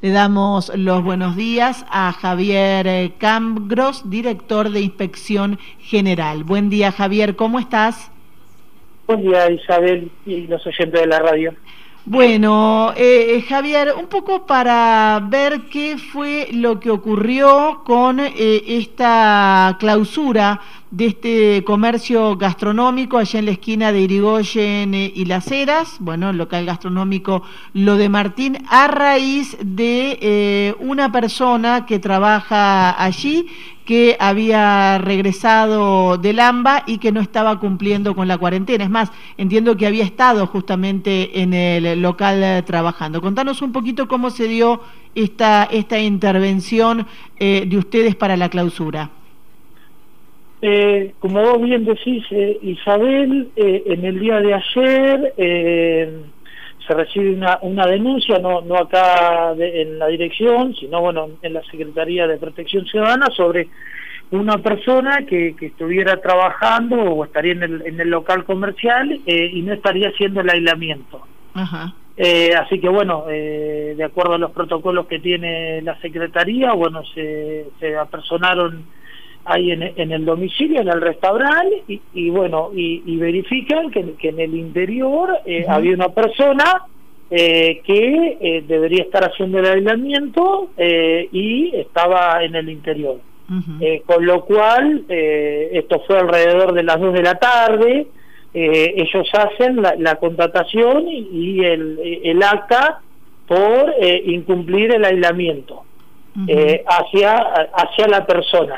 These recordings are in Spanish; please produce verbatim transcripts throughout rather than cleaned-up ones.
Le damos los buenos días a Javier Cambros, director de Inspección General. Buen día, Javier, ¿cómo estás? Buen día, Isabel y los oyentes de la radio. Bueno, eh, Javier, un poco para ver qué fue lo que ocurrió con eh, esta clausura de este comercio gastronómico allá en la esquina de Irigoyen eh, y Las Heras, bueno, el local gastronómico Lo de Martín, a raíz de eh, una persona que trabaja allí, que había regresado del AMBA y que no estaba cumpliendo con la cuarentena. Es más, entiendo que había estado justamente en el local eh, trabajando. Contanos un poquito cómo se dio esta, esta intervención eh, de ustedes para la clausura. Eh, como vos bien decís, eh, Isabel, eh, en el día de ayer eh, se recibe una, una denuncia, no, no acá de, en la dirección, sino bueno en la Secretaría de Protección Ciudadana, sobre una persona que, que estuviera trabajando o estaría en el, en el local comercial eh, y no estaría haciendo el aislamiento. Ajá. Eh, así que bueno, eh, de acuerdo a los protocolos que tiene la Secretaría, bueno, se, se apersonaron ahí en, en el domicilio, en el restaurante, y, y bueno, y, y verifican que, que en el interior eh, uh-huh. había una persona eh, que eh, debería estar haciendo el aislamiento eh, y estaba en el interior. Uh-huh. Eh, con lo cual, eh, esto fue alrededor de las dos de la tarde, eh, ellos hacen la, la contratación y, y el, el acta por eh, incumplir el aislamiento uh-huh. eh, hacia, hacia la persona.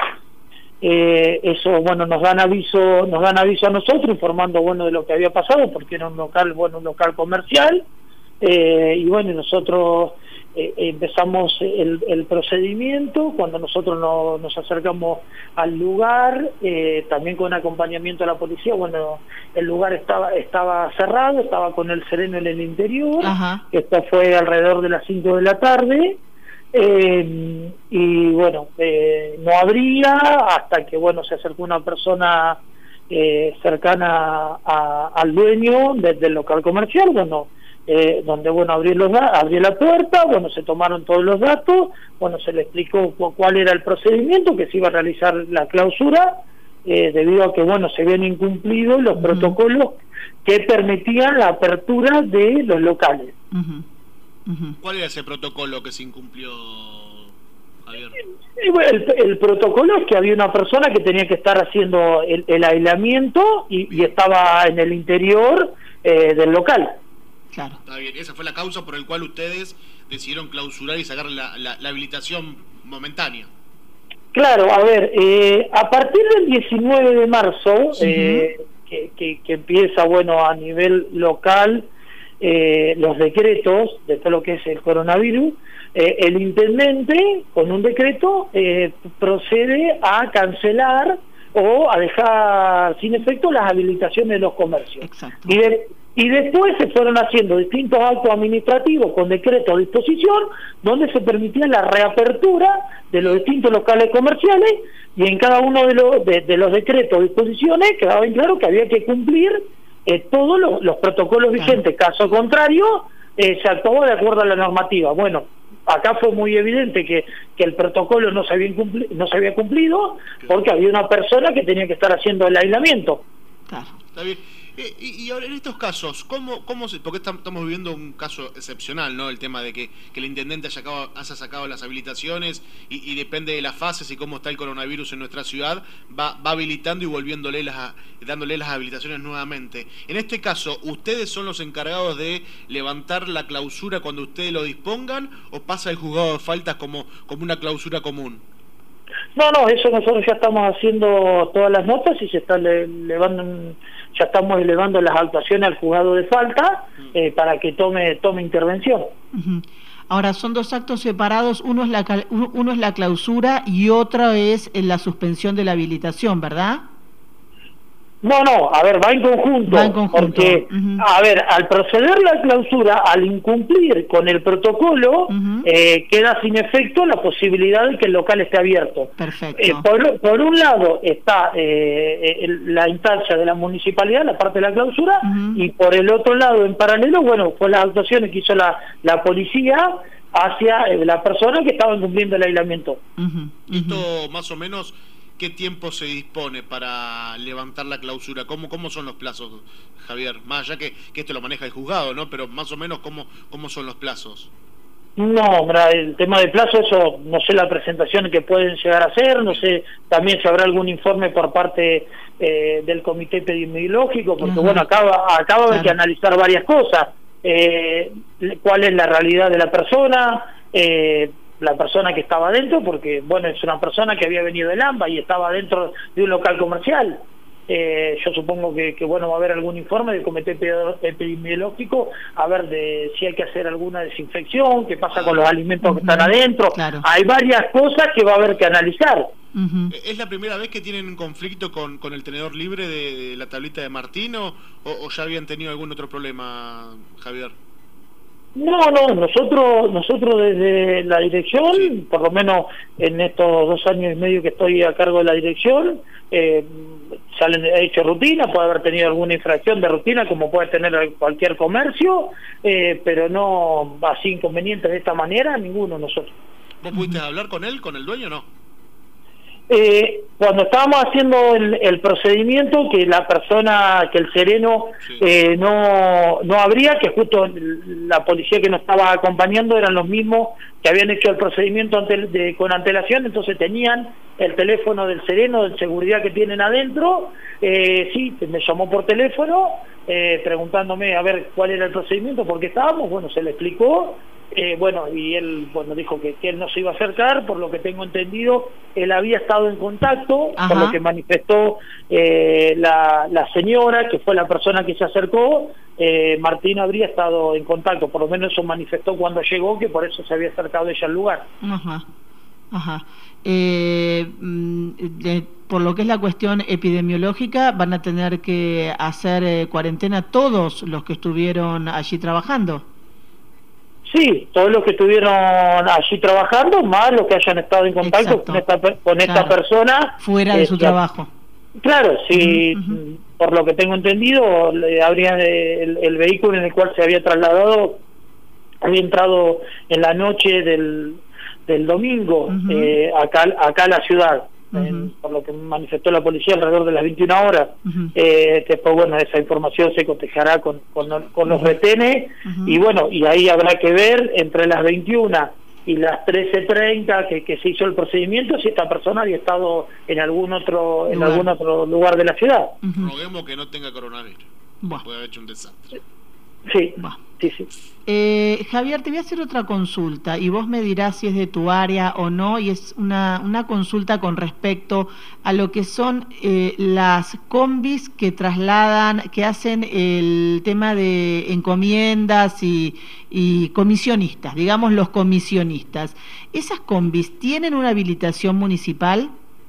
Eh, eso, bueno, nos dan aviso, nos dan aviso a nosotros, informando, bueno, de lo que había pasado, porque era un local, bueno, un local comercial, eh, y bueno, nosotros eh, empezamos el, el procedimiento. Cuando nosotros no, nos acercamos al lugar, eh, también con acompañamiento de la policía, bueno, el lugar estaba, estaba cerrado, estaba con el sereno en el interior. Ajá. Esto fue alrededor de las cinco de la tarde. Eh, y bueno, eh, no abría hasta que bueno se acercó una persona eh, cercana a, al dueño de, del local comercial, bueno, eh, donde bueno abrió, los, abrió la puerta, bueno, se tomaron todos los datos, bueno, se le explicó cuál era el procedimiento, que se iba a realizar la clausura, eh, debido a que bueno se habían incumplido los uh-huh. protocolos que permitían la apertura de los locales. Uh-huh. Uh-huh. ¿Cuál era ese protocolo que se incumplió, Javier? Y bueno, el, el protocolo es que había una persona que tenía que estar haciendo el, el aislamiento y, y estaba en el interior eh, del local. Claro. Está bien, esa fue la causa por la cual ustedes decidieron clausurar y sacar la, la, la habilitación momentánea. Claro, a ver, eh, a partir del diecinueve de marzo, uh-huh. eh, que, que, que empieza, bueno, a nivel local, Eh, los decretos de todo lo que es el coronavirus, eh, el intendente con un decreto eh, procede a cancelar o a dejar sin efecto las habilitaciones de los comercios. Y, de, y después se fueron haciendo distintos actos administrativos con decreto a disposición, donde se permitía la reapertura de los distintos locales comerciales, y en cada uno de los, de, de los decretos a disposiciones quedaba bien claro que había que cumplir Eh, todos los, los protocolos vigentes. Caso contrario, eh, se actuó de acuerdo a la normativa. Bueno, acá fue muy evidente que, que el protocolo no se había incumplido, no se había cumplido, porque había una persona que tenía que estar haciendo el aislamiento. Claro, está bien. Eh, y, y ahora en estos casos, ¿cómo, cómo se, porque estamos viviendo un caso excepcional, ¿no? El tema de que, que el intendente haya, acabado, haya sacado las habilitaciones y, y depende de las fases y cómo está el coronavirus en nuestra ciudad, va, va habilitando y volviéndole las, dándole las habilitaciones nuevamente. En este caso, ¿ustedes son los encargados de levantar la clausura cuando ustedes lo dispongan o pasa el juzgado de faltas como, como una clausura común? No, no, eso nosotros ya estamos haciendo todas las notas y se está elevando, ya estamos elevando las actuaciones al juzgado de falta eh, para que tome tome intervención. Uh-huh. Ahora, son dos actos separados, uno es la uno es la clausura y otro es la suspensión de la habilitación, ¿verdad? No, no, a ver, va en conjunto, va en conjunto. Porque, uh-huh. a ver, al proceder la clausura, al incumplir con el protocolo, uh-huh. eh, queda sin efecto la posibilidad de que el local esté abierto. Perfecto. Eh, por, por un lado está eh, el, la instancia de la municipalidad, la parte de la clausura, uh-huh. y por el otro lado, en paralelo, bueno, fue las actuaciones que hizo la, la policía hacia eh, la persona que estaba cumpliendo el aislamiento. Uh-huh, uh-huh. Esto más o menos, ¿qué tiempo se dispone para levantar la clausura? ¿Cómo, cómo son los plazos, Javier? Más allá que, que esto lo maneja el juzgado, ¿no? Pero más o menos, ¿cómo, cómo son los plazos? No, el tema de plazo, eso no sé la presentación que pueden llegar a hacer, no sé también si habrá algún informe por parte eh, del comité epidemiológico, porque uh-huh. bueno, acaba, acaba claro. de que analizar varias cosas, eh, cuál es la realidad de la persona, eh, la persona que estaba adentro, porque bueno, es una persona que había venido del AMBA y estaba dentro de un local comercial. Eh, yo supongo que, que bueno va a haber algún informe del comité epidemiológico a ver de si hay que hacer alguna desinfección, qué pasa con los alimentos uh-huh. que están adentro, claro. hay varias cosas que va a haber que analizar. Uh-huh. ¿Es la primera vez que tienen un conflicto con, con el tenedor libre de, de la tablita de Martín o, o ya habían tenido algún otro problema, Javier? No, no, nosotros nosotros desde la dirección, sí. por lo menos en estos dos años y medio que estoy a cargo de la dirección, eh, salen he hecho rutina, puede haber tenido alguna infracción de rutina como puede tener cualquier comercio, eh, pero no así inconvenientes de esta manera, ninguno de nosotros. ¿Vos pudiste hablar con él, con el dueño o no? Eh, cuando estábamos haciendo el, el procedimiento, que la persona, que el sereno sí. eh, no no abría, que justo la policía que nos estaba acompañando eran los mismos que habían hecho el procedimiento ante, de, con antelación, entonces tenían el teléfono del sereno de seguridad que tienen adentro, eh, sí, me llamó por teléfono eh, preguntándome a ver cuál era el procedimiento, por qué estábamos, bueno, se le explicó. Eh, bueno, y él bueno dijo que, que él no se iba a acercar, por lo que tengo entendido, él había estado en contacto, Ajá. por lo que manifestó eh, la, la señora, que fue la persona que se acercó, eh, Martín habría estado en contacto, por lo menos eso manifestó cuando llegó, que por eso se había acercado ella al lugar. Ajá, Ajá. Eh, de, por lo que es la cuestión epidemiológica, van a tener que hacer eh, cuarentena todos los que estuvieron allí trabajando. Sí, todos los que estuvieron allí trabajando, más los que hayan estado en contacto Exacto. con esta, con esta claro. persona. Fuera de eh, su trabajo. Claro, sí, uh-huh. por lo que tengo entendido, le habría el, el vehículo en el cual se había trasladado, había entrado en la noche del, del domingo, uh-huh. eh, acá, acá a la ciudad. Uh-huh. en, por lo que manifestó la policía alrededor de las veintiuna horas. Uh-huh. eh, después bueno, esa información se cotejará con, con, con los retenes uh-huh. y bueno, y ahí habrá que ver entre las veintiuna y las trece treinta que, que se hizo el procedimiento si esta persona había estado en algún otro en lugar. algún otro lugar de la ciudad. Uh-huh. Roguemos que no tenga coronavirus. Bueno. Puede haber hecho un desastre. Sí, bueno. sí, sí. Eh, Javier, te voy a hacer otra consulta y vos me dirás si es de tu área o no, y es una, una consulta con respecto a lo que son eh, las combis que trasladan, que hacen el tema de encomiendas y, y comisionistas, digamos los comisionistas. ¿Esas combis tienen una habilitación municipal?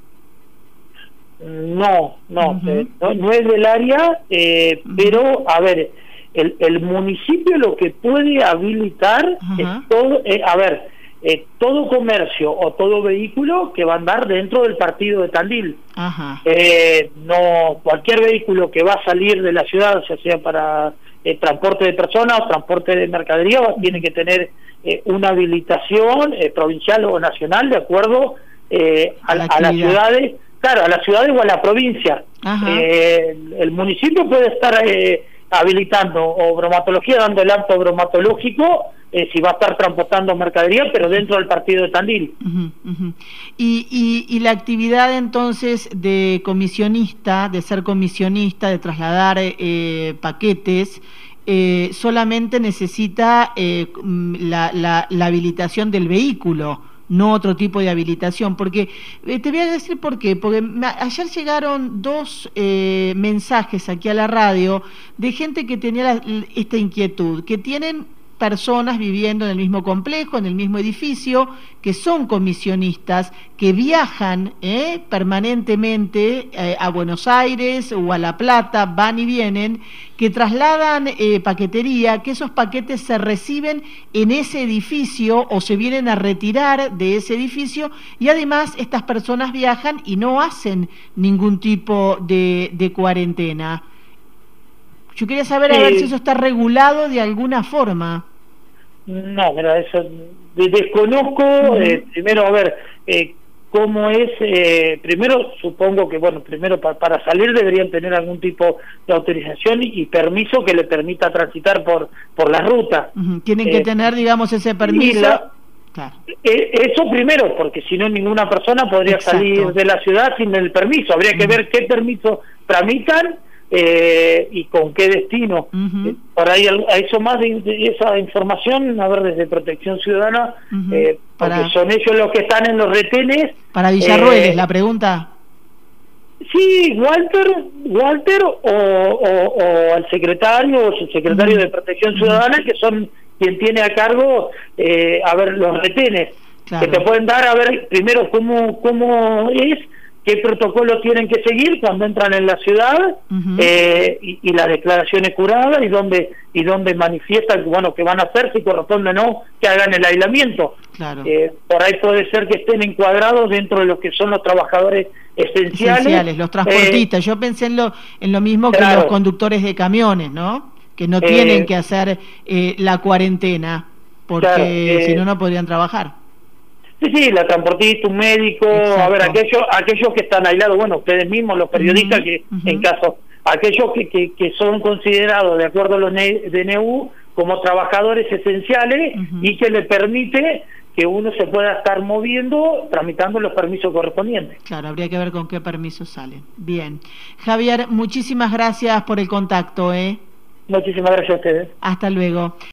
No, no, uh-huh. eh, no, no es del área, eh, uh-huh. pero a ver... El, el municipio lo que puede habilitar uh-huh. es todo, eh, a ver, eh, todo comercio o todo vehículo que va a andar dentro del partido de Tandil. Uh-huh. Eh, no cualquier vehículo que va a salir de la ciudad, ya sea para eh, transporte de personas o transporte de mercadería, uh-huh. tiene que tener eh, una habilitación eh, provincial o nacional de acuerdo eh, a, a, a las ciudades, claro, a las ciudades o a la provincia. Uh-huh. Eh, el, el municipio puede estar eh, habilitando o bromatología, dando el acto bromatológico, eh, si va a estar transportando mercadería, pero dentro del partido de Tandil. Uh-huh, uh-huh. Y, y, y la actividad entonces de comisionista, de ser comisionista, de trasladar eh, paquetes, eh, solamente necesita eh, la, la, la habilitación del vehículo, no otro tipo de habilitación, porque eh, te voy a decir por qué, porque me, ayer llegaron dos eh, mensajes aquí a la radio de gente que tenía la, esta inquietud, que tienen personas viviendo en el mismo complejo, en el mismo edificio, que son comisionistas, que viajan eh, permanentemente eh, a Buenos Aires o a La Plata, van y vienen, que trasladan eh, paquetería, que esos paquetes se reciben en ese edificio o se vienen a retirar de ese edificio, y además estas personas viajan y no hacen ningún tipo de, de cuarentena. Yo quería saber a ver si eso está regulado de alguna forma. No, mira, eso de- desconozco, uh-huh. eh, primero, a ver, eh, cómo es, eh, primero supongo que, bueno, primero pa para salir deberían tener algún tipo de autorización y, y permiso que le permita transitar por, por la ruta. Uh-huh. Tienen eh, que tener, digamos, ese permiso. La, claro. eh, eso primero, porque si no ninguna persona podría Exacto. salir de la ciudad sin el permiso, habría que uh-huh. ver qué permiso tramitan Eh, y con qué destino. Uh-huh. eh, por ahí a eso más de, de esa información, a ver, desde Protección Ciudadana, uh-huh. eh, porque para... son ellos los que están en los retenes. Para Villarrueles, eh, la pregunta. Sí, Walter, Walter o, o, o al secretario o el secretario uh-huh. de Protección Ciudadana, uh-huh. que son quien tiene a cargo, eh, a ver, los retenes, claro. que te pueden dar, a ver, primero cómo, cómo es, qué protocolos tienen que seguir cuando entran en la ciudad, uh-huh. eh, y, y las declaraciones juradas y donde y donde manifiestan bueno que van a hacer, si corresponde o no, que hagan el aislamiento. Claro. Eh, por ahí puede ser que estén encuadrados dentro de lo que son los trabajadores esenciales. Esenciales, los transportistas. Eh, Yo pensé en lo, en lo mismo claro. que los conductores de camiones, ¿no? Que no tienen eh, que hacer eh, la cuarentena, porque claro, eh, si no, no podrían trabajar. Sí, sí, la transportista, un médico, Exacto. a ver, aquellos aquellos que están aislados, bueno, ustedes mismos, los periodistas, uh-huh, que uh-huh. en caso, aquellos que, que, que son considerados, de acuerdo a los D N U, como trabajadores esenciales uh-huh. y que le permite que uno se pueda estar moviendo, tramitando los permisos correspondientes. Claro, habría que ver con qué permisos salen. Bien. Javier, muchísimas gracias por el contacto, ¿eh? Muchísimas gracias a ustedes. Hasta luego.